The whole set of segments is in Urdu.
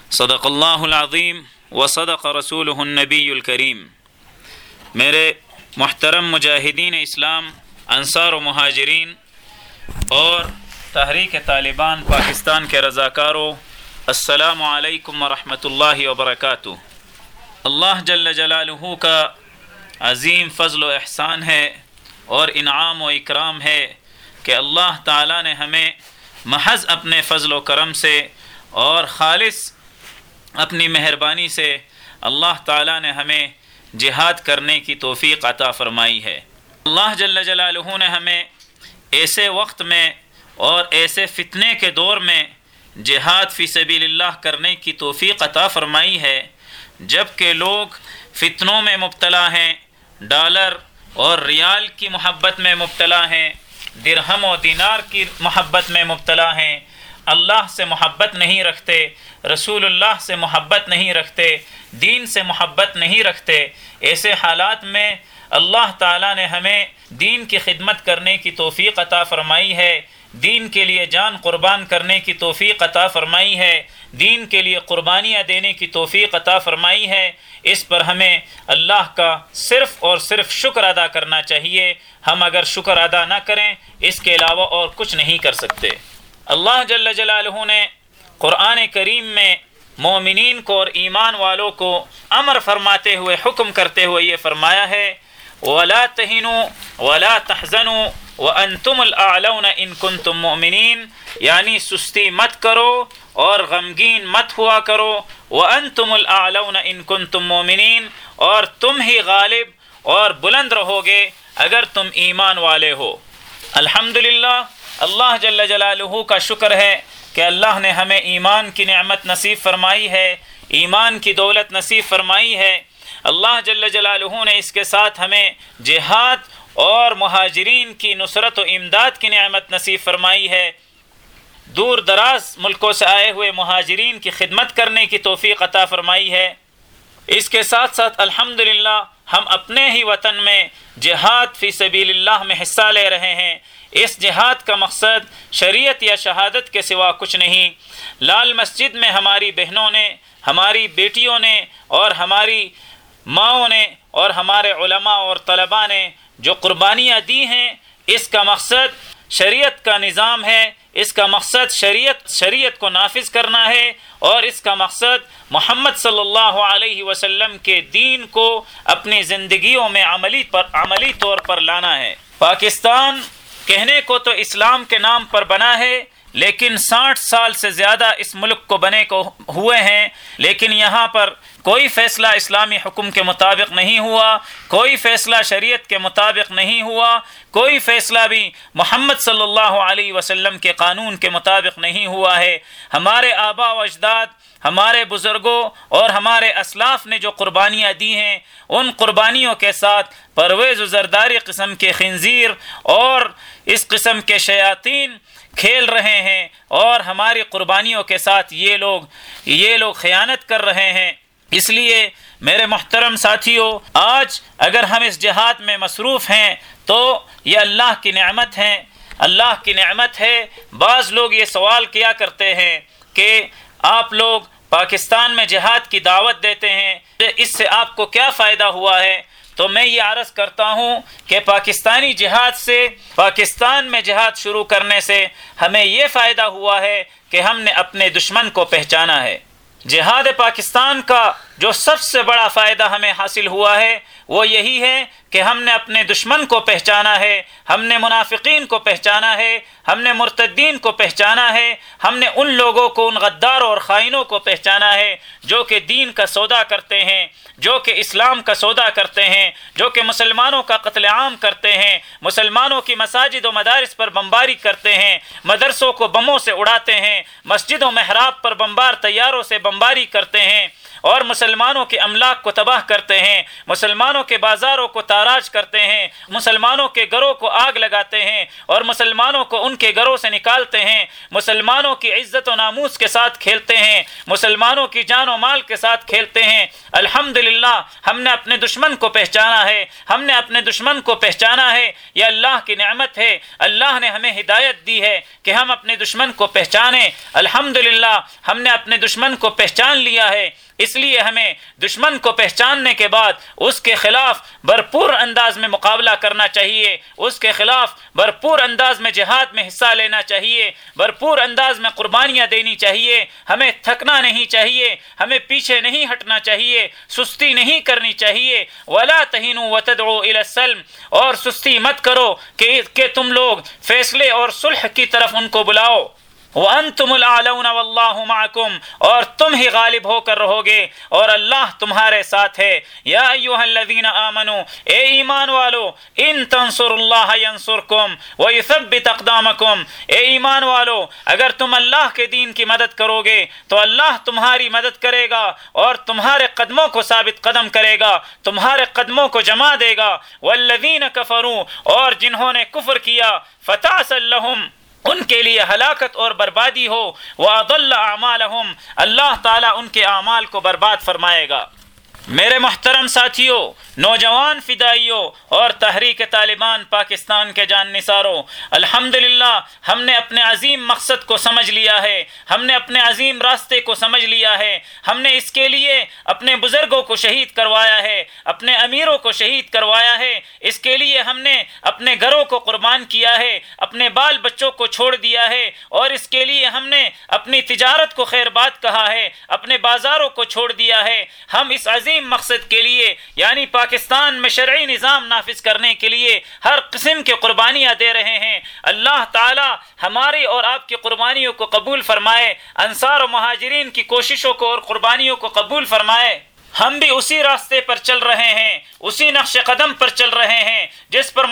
صدق اللہ العظیم وصدق رسولہ النبی الکریم۔ میرے محترم مجاہدین اسلام، انصار و مہاجرین اور تحریک طالبان پاکستان کے رضاکاروں، السلام علیکم ورحمۃ اللہ وبرکاتہ۔ اللہ جل جلالہ کا عظیم فضل و احسان ہے اور انعام و اکرام ہے کہ اللہ تعالیٰ نے ہمیں محض اپنے فضل و کرم سے اور خالص اپنی مہربانی سے اللہ تعالیٰ نے ہمیں جہاد کرنے کی توفیق عطا فرمائی ہے۔ اللہ جل جلالہ نے ہمیں ایسے وقت میں اور ایسے فتنے کے دور میں جہاد فی سبیل اللہ کرنے کی توفیق عطا فرمائی ہے جب کہ لوگ فتنوں میں مبتلا ہیں، ڈالر اور ریال کی محبت میں مبتلا ہیں، درہم و دینار کی محبت میں مبتلا ہیں، اللہ سے محبت نہیں رکھتے، رسول اللہ سے محبت نہیں رکھتے، دین سے محبت نہیں رکھتے۔ ایسے حالات میں اللہ تعالیٰ نے ہمیں دین کی خدمت کرنے کی توفیق عطا فرمائی ہے، دین کے لیے جان قربان کرنے کی توفیق عطا فرمائی ہے، دین کے لیے قربانیاں دینے کی توفیق عطا فرمائی ہے۔ اس پر ہمیں اللہ کا صرف اور صرف شکر ادا کرنا چاہیے۔ ہم اگر شکر ادا نہ کریں اس کے علاوہ اور کچھ نہیں کر سکتے۔ اللہ جل جلالہ نے قرآن کریم میں مومنین کو اور ایمان والوں کو امر فرماتے ہوئے، حکم کرتے ہوئے یہ فرمایا ہے وَلَا تَهِنُوا وَلَا تَحْزَنُوا وَأَنْتُمُ الْأَعْلَوْنَ إِن كُنتُم مُؤْمِنِينَ، یعنی سستی مت کرو اور غمگین مت ہوا کرو، وَأَنْتُمُ الْأَعْلَوْنَ إِن كُنتُم مُؤْمِنِينَ، اور تم ہی غالب اور بلند رہو گے اگر تم ایمان والے ہو۔ الحمدللہ، اللہ جل جلالہ کا شکر ہے کہ اللہ نے ہمیں ایمان کی نعمت نصیب فرمائی ہے، ایمان کی دولت نصیب فرمائی ہے۔ اللہ جل جلالہ نے اس کے ساتھ ہمیں جہاد اور مہاجرین کی نصرت و امداد کی نعمت نصیب فرمائی ہے، دور دراز ملکوں سے آئے ہوئے مہاجرین کی خدمت کرنے کی توفیق عطا فرمائی ہے۔ اس کے ساتھ ساتھ الحمدللہ ہم اپنے ہی وطن میں جہاد فی سبیل اللہ میں حصہ لے رہے ہیں۔ اس جہاد کا مقصد شریعت یا شہادت کے سوا کچھ نہیں۔ لال مسجد میں ہماری بہنوں نے، ہماری بیٹیوں نے اور ہماری ماؤں نے اور ہمارے علماء اور طلباء نے جو قربانیاں دی ہیں، اس کا مقصد شریعت کا نظام ہے، اس کا مقصد شریعت کو نافذ کرنا ہے، اور اس کا مقصد محمد صلی اللہ علیہ وسلم کے دین کو اپنی زندگیوں میں عملی طور پر لانا ہے۔ پاکستان کہنے کو تو اسلام کے نام پر بنا ہے، لیکن 60 سال سے زیادہ اس ملک کو بنے کو ہوئے ہیں، لیکن یہاں پر کوئی فیصلہ اسلامی حکم کے مطابق نہیں ہوا، کوئی فیصلہ شریعت کے مطابق نہیں ہوا، کوئی فیصلہ بھی محمد صلی اللہ علیہ وسلم کے قانون کے مطابق نہیں ہوا ہے۔ ہمارے آباء و اجداد، ہمارے بزرگوں اور ہمارے اسلاف نے جو قربانیاں دی ہیں، ان قربانیوں کے ساتھ پرویز و زرداری قسم کے خنزیر اور اس قسم کے شیاطین کھیل رہے ہیں، اور ہماری قربانیوں کے ساتھ یہ لوگ خیانت کر رہے ہیں۔ اس لیے میرے محترم ساتھیوں، آج اگر ہم اس جہاد میں مصروف ہیں تو یہ اللہ کی نعمت ہے، اللہ کی نعمت ہے۔ بعض لوگ یہ سوال کیا کرتے ہیں کہ آپ لوگ پاکستان میں جہاد کی دعوت دیتے ہیں، اس سے آپ کو کیا فائدہ ہوا ہے؟ تو میں یہ عرض کرتا ہوں کہ پاکستانی جہاد سے، پاکستان میں جہاد شروع کرنے سے ہمیں یہ فائدہ ہوا ہے کہ ہم نے اپنے دشمن کو پہچانا ہے۔ جہاد پاکستان کا جو سب سے بڑا فائدہ ہمیں حاصل ہوا ہے وہ یہی ہے کہ ہم نے اپنے دشمن کو پہچانا ہے، ہم نے منافقین کو پہچانا ہے، ہم نے مرتدین کو پہچانا ہے، ہم نے ان لوگوں کو، ان غداروں اور خائنوں کو پہچانا ہے جو کہ دین کا سودا کرتے ہیں، جو کہ اسلام کا سودا کرتے ہیں، جو کہ مسلمانوں کا قتل عام کرتے ہیں، مسلمانوں کی مساجد و مدارس پر بمباری کرتے ہیں، مدرسوں کو بموں سے اڑاتے ہیں، مسجد و محراب پر بمبار طیاروں سے بمباری کرتے ہیں، اور مسلمانوں کے املاک کو تباہ کرتے ہیں، مسلمانوں کے بازاروں کو تاراج کرتے ہیں، مسلمانوں کے گھروں کو آگ لگاتے ہیں اور مسلمانوں کو ان کے گھروں سے نکالتے ہیں، مسلمانوں کی عزت و ناموس کے ساتھ کھیلتے ہیں، مسلمانوں کی جان و مال کے ساتھ کھیلتے ہیں۔ الحمدللہ ہم نے اپنے دشمن کو پہچانا ہے، ہم نے اپنے دشمن کو پہچانا ہے، یہ اللہ کی نعمت ہے، اللہ نے ہمیں ہدایت دی ہے کہ ہم اپنے دشمن کو پہچانیں۔ الحمدللہ ہم نے اپنے دشمن کو پہچان لیا ہے، اس لیے ہمیں دشمن کو پہچاننے کے بعد اس کے خلاف بھرپور انداز میں مقابلہ کرنا چاہیے، اس کے خلاف بھرپور انداز میں جہاد میں حصہ لینا چاہیے، بھرپور انداز میں قربانیاں دینی چاہیے، ہمیں تھکنا نہیں چاہیے، ہمیں پیچھے نہیں ہٹنا چاہیے، سستی نہیں کرنی چاہیے۔ وَلَا تَهِنُوا وَتَدْعُوا إِلَى السَّلْمِ، اور سستی مت کرو کہ تم لوگ فیصلے اور صلح کی طرف ان کو بلاؤ۔ وَأَنْتُمُ الْأَعْلَوْنَ وَاللَّهُ مَعَكُمْ، اور تم ہی غالب ہو کر رہو گے اور اللہ تمہارے ساتھ ہے۔ یا ایھا الذین آمنوا، اے ایمان والو، ان تنصروا اللہ ینصرکم ویثبت اقدامکم، اے ایمان والو اگر تم اللہ کے دین کی مدد کرو گے تو اللہ تمہاری مدد کرے گا اور تمہارے قدموں کو ثابت قدم کرے گا، تمہارے قدموں کو جما دے گا۔ والذین کفروا، اور جنہوں نے کفر کیا، فتعسا لہم، ان کے لیے ہلاکت اور بربادی ہو۔ وَأَضَلَّ أَعْمَالَهُمْ، اللہ تعالیٰ ان کے اعمال کو برباد فرمائے گا۔ میرے محترم ساتھیوں، نوجوان فدائیوں اور تحریک طالبان پاکستان کے جان نثاروں، الحمدللہ ہم نے اپنے عظیم مقصد کو سمجھ لیا ہے، ہم نے اپنے عظیم راستے کو سمجھ لیا ہے، ہم نے اس کے لیے اپنے بزرگوں کو شہید کروایا ہے، اپنے امیروں کو شہید کروایا ہے، اس کے لیے ہم نے اپنے گھروں کو قربان کیا ہے، اپنے بال بچوں کو چھوڑ دیا ہے، اور اس کے لیے ہم نے اپنی تجارت کو خیر بات کہا ہے، اپنے بازاروں کو چھوڑ دیا ہے۔ ہم اس عظیم مقصد کے لیے یعنی پاکستان میں شرعی نظام نافذ کرنے کے لیے ہر قسم کی قربانیاں دے رہے ہیں۔ اللہ تعالی ہماری اور آپ کی قربانیوں کو قبول فرمائے، انصار و مہاجرین کی کوششوں کو اور قربانیوں کو قبول فرمائے۔ ہم بھی اسی راستے پر چل رہے ہیں، اسی نقش قدم پر چل رہے ہیں جس پر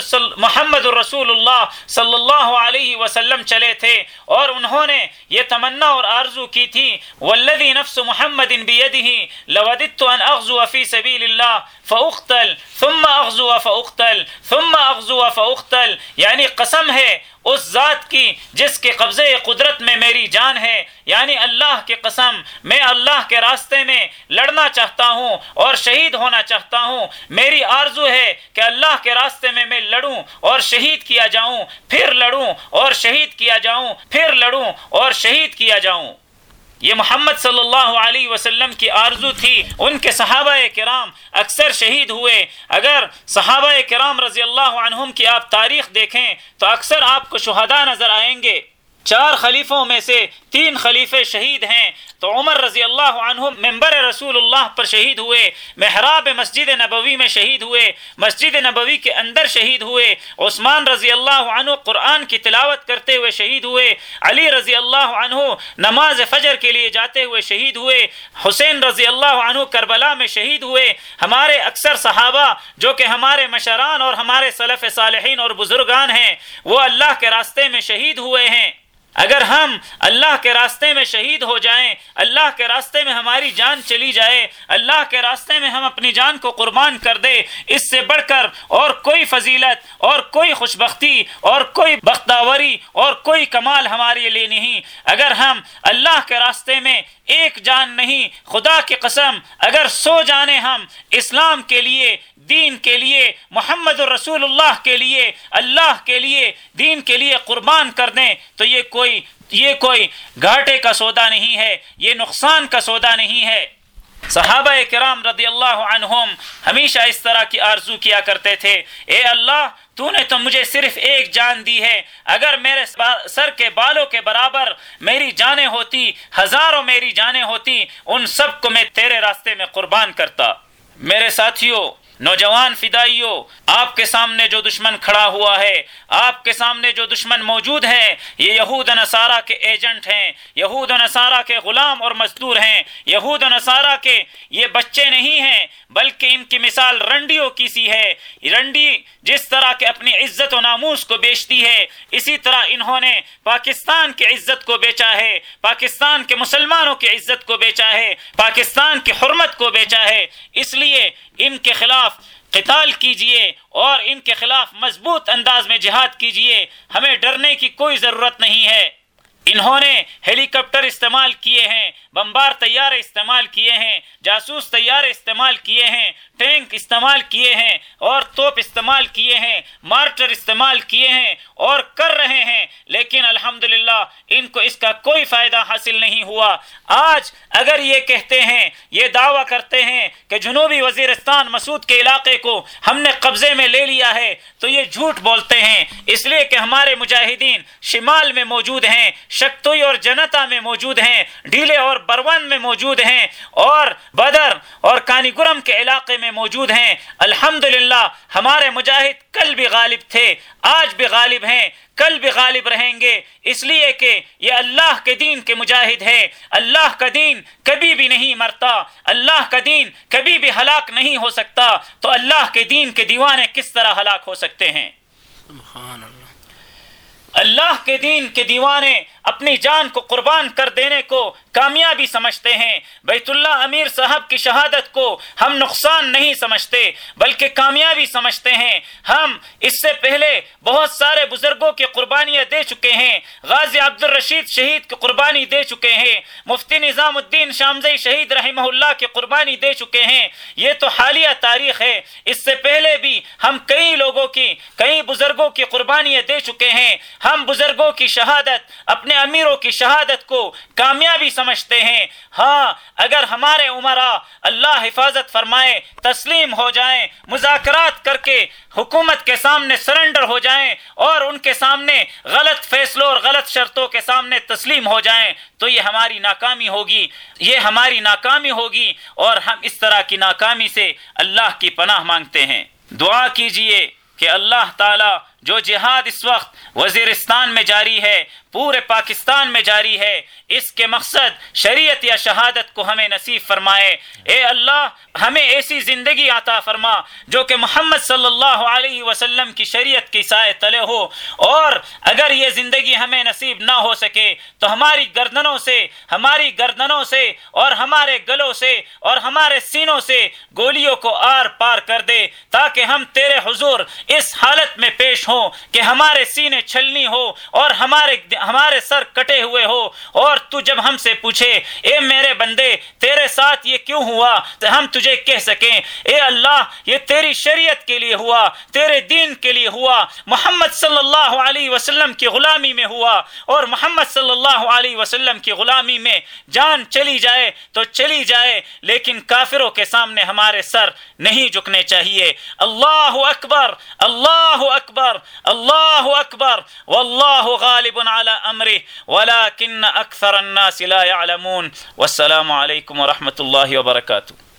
محمد رسول اللہ صلی اللہ علیہ وسلم چلے تھے، اور انہوں نے یہ تمنا اور آرزو کی تھی، والذی نفس محمد بیدہ لوددت ان اغزو فی سبیل اللہ فاقتل ثم اغزو فاقتل ثم اغزو فاقتل، یعنی قسم ہے اس ذات کی جس کے قبضے قدرت میں میری جان ہے، یعنی اللہ کی قسم، میں اللہ کے راستے میں لڑنا چاہتا ہوں اور شہید ہونا چاہتا ہوں۔ میری آرزو ہے کہ اللہ کے راستے میں میں لڑوں اور شہید کیا جاؤں، پھر لڑوں اور شہید کیا جاؤں، پھر لڑوں اور شہید کیا جاؤں۔ یہ محمد صلی اللہ علیہ وسلم کی آرزو تھی۔ ان کے صحابہ کرام اکثر شہید ہوئے۔ اگر صحابہ کرام رضی اللہ عنہم کی آپ تاریخ دیکھیں تو اکثر آپ کو شہداء نظر آئیں گے۔ 4 خلیفوں میں سے 3 خلیفے شہید ہیں، تو عمر رضی اللہ عنہ منبر رسول اللہ پر شہید ہوئے، محراب مسجد نبوی میں شہید ہوئے، مسجد نبوی کے اندر شہید ہوئے، عثمان رضی اللہ عنہ قرآن کی تلاوت کرتے ہوئے شہید ہوئے، علی رضی اللہ عنہ نماز فجر کے لیے جاتے ہوئے شہید ہوئے، حسین رضی اللہ عنہ کربلا میں شہید ہوئے۔ ہمارے اکثر صحابہ جو کہ ہمارے مشران اور ہمارے سلف صالحین اور بزرگان ہیں، وہ اللہ کے راستے میں شہید ہوئے ہیں۔ اگر ہم اللہ کے راستے میں شہید ہو جائیں، اللہ کے راستے میں ہماری جان چلی جائے، اللہ کے راستے میں ہم اپنی جان کو قربان کر دیں، اس سے بڑھ کر اور کوئی فضیلت اور کوئی خوشبختی اور کوئی بختاوری اور کوئی کمال ہمارے لیے نہیں۔ اگر ہم اللہ کے راستے میں ایک جان نہیں، خدا کی قسم اگر 100 جانیں ہم اسلام کے لیے، دین کے لیے، محمد رسول اللہ کے لیے، اللہ کے لیے، دین کے لیے قربان کر دیں تو یہ کوئی گھاٹے کا سودا نہیں ہے، یہ نقصان کا سودا نہیں ہے۔ صحابہ کرام رضی اللہ عنہم ہمیشہ اس طرح کی آرزو کیا کرتے تھے، اے اللہ تو نے تو مجھے صرف ایک جان دی ہے، اگر میرے سر کے بالوں کے برابر میری جانیں ہوتی، ہزاروں میری جانیں ہوتی، ان سب کو میں تیرے راستے میں قربان کرتا۔ میرے ساتھیوں، نوجوان فدائیوں، آپ کے سامنے جو دشمن کھڑا ہوا ہے، آپ کے سامنے جو دشمن موجود ہے، یہ یہود و نصارہ کے ایجنٹ ہیں، یہود و نصارہ کے غلام اور مزدور ہیں، یہود و نصارہ کے یہ بچے نہیں ہیں بلکہ ان کی مثال رنڈیوں کی سی ہے۔ رنڈی جس طرح کہ اپنی عزت و ناموس کو بیچتی ہے، اسی طرح انہوں نے پاکستان کی عزت کو بیچا ہے، پاکستان کے مسلمانوں کی عزت کو بیچا ہے، پاکستان کی حرمت کو بیچا ہے۔ اس لیے ان کے خلاف قتال کیجئے اور ان کے خلاف مضبوط انداز میں جہاد کیجئے، ہمیں ڈرنے کی کوئی ضرورت نہیں ہے۔ انہوں نے ہیلی کاپٹر استعمال کیے ہیں، بمبار طیارے استعمال کیے ہیں، جاسوس طیارے استعمال کیے ہیں، ٹینک استعمال کیے ہیں اور توپ استعمال کیے ہیں، مارٹر استعمال کیے ہیں اور کر رہے ہیں، لیکن الحمدللہ ان کو اس کا کوئی فائدہ حاصل نہیں ہوا۔ آج اگر یہ کہتے ہیں، یہ دعویٰ کرتے ہیں کہ جنوبی وزیرستان مسعود کے علاقے کو ہم نے قبضے میں لے لیا ہے، تو یہ جھوٹ بولتے ہیں، اس لیے کہ ہمارے مجاہدین شمال میں موجود ہیں، شکتوئی اور جنتا میں موجود ہیں، ڈھیلے اور بروان میں موجود ہیں اور بدر اور کانی گرم کے علاقے میں موجود ہیں۔ الحمدللہ ہمارے مجاہد کل بھی غالب تھے، آج بھی غالب ہیں، کل بھی غالب رہیں گے، اس لیے کہ یہ اللہ کے دین کے مجاہد ہے۔ اللہ کا دین کبھی بھی نہیں مرتا، اللہ کا دین کبھی بھی ہلاک نہیں ہو سکتا، تو اللہ کے دین کے دیوانے کس طرح ہلاک ہو سکتے ہیں؟ سبحان اللہ۔ اللہ کے دین کے دیوانے اپنی جان کو قربان کر دینے کو کامیابی سمجھتے ہیں۔ بیت اللہ امیر صاحب کی شہادت کو ہم نقصان نہیں سمجھتے بلکہ کامیابی سمجھتے ہیں۔ ہم اس سے پہلے بہت سارے بزرگوں کی قربانیاں دے چکے ہیں، غازی عبد الرشید شہید کی قربانی دے چکے ہیں، مفتی نظام الدین شامزئی شہید رحمہ اللہ کی قربانی دے چکے ہیں۔ یہ تو حالیہ تاریخ ہے، اس سے پہلے بھی ہم کئی بزرگوں کی قربانیاں دے چکے ہیں۔ ہم بزرگوں کی شہادت، اپنے امیروں کی شہادت کو کامیابی سمجھتے ہیں۔ ہاں، اگر ہمارے عمراء اللہ حفاظت فرمائے تسلیم ہو جائیں، مذاکرات کر کے حکومت کے سامنے سرنڈر ہو جائیں اور ان کے سامنے غلط فیصلوں اور غلط شرطوں کے سامنے تسلیم ہو جائیں، تو یہ ہماری ناکامی ہوگی اور ہم اس طرح کی ناکامی سے اللہ کی پناہ مانگتے ہیں۔ دعا کیجئے کہ اللہ تعالی جو جہاد اس وقت وزیرستان میں جاری ہے، پورے پاکستان میں جاری ہے، اس کے مقصد شریعت یا شہادت کو ہمیں نصیب فرمائے۔ اے اللہ ہمیں ایسی زندگی عطا فرما جو کہ محمد صلی اللہ علیہ وسلم کی شریعت کی سائے تلے ہو، اور اگر یہ زندگی ہمیں نصیب نہ ہو سکے تو ہماری گردنوں سے اور ہمارے گلوں سے اور ہمارے سینوں سے گولیوں کو آر پار کر دے، تاکہ ہم تیرے حضور اس حالت میں پیش ہوں کہ ہمارے سینے چھلنی ہو اور ہمارے سر کٹے ہوئے ہو، اور تو جب ہم سے پوچھے اے میرے بندے تیرے ساتھ یہ کیوں ہوا، تو ہم تجھے کہہ سکیں اے اللہ یہ تیری شریعت کے لیے ہوا، تیرے دین کے لیے ہوا، محمد صلی اللہ علیہ وسلم کی غلامی میں ہوا، اور محمد صلی اللہ علیہ وسلم کی غلامی میں جان چلی جائے تو چلی جائے، لیکن کافروں کے سامنے ہمارے سر نہیں جھکنے چاہیے۔ اللہ اکبر، اللہ اکبر، اللہ اکبر، واللہ غالب علی امرہ ولکن اکثر الناس لا يعلمون۔ والسلام علیکم ورحمۃ اللہ وبرکاتہ۔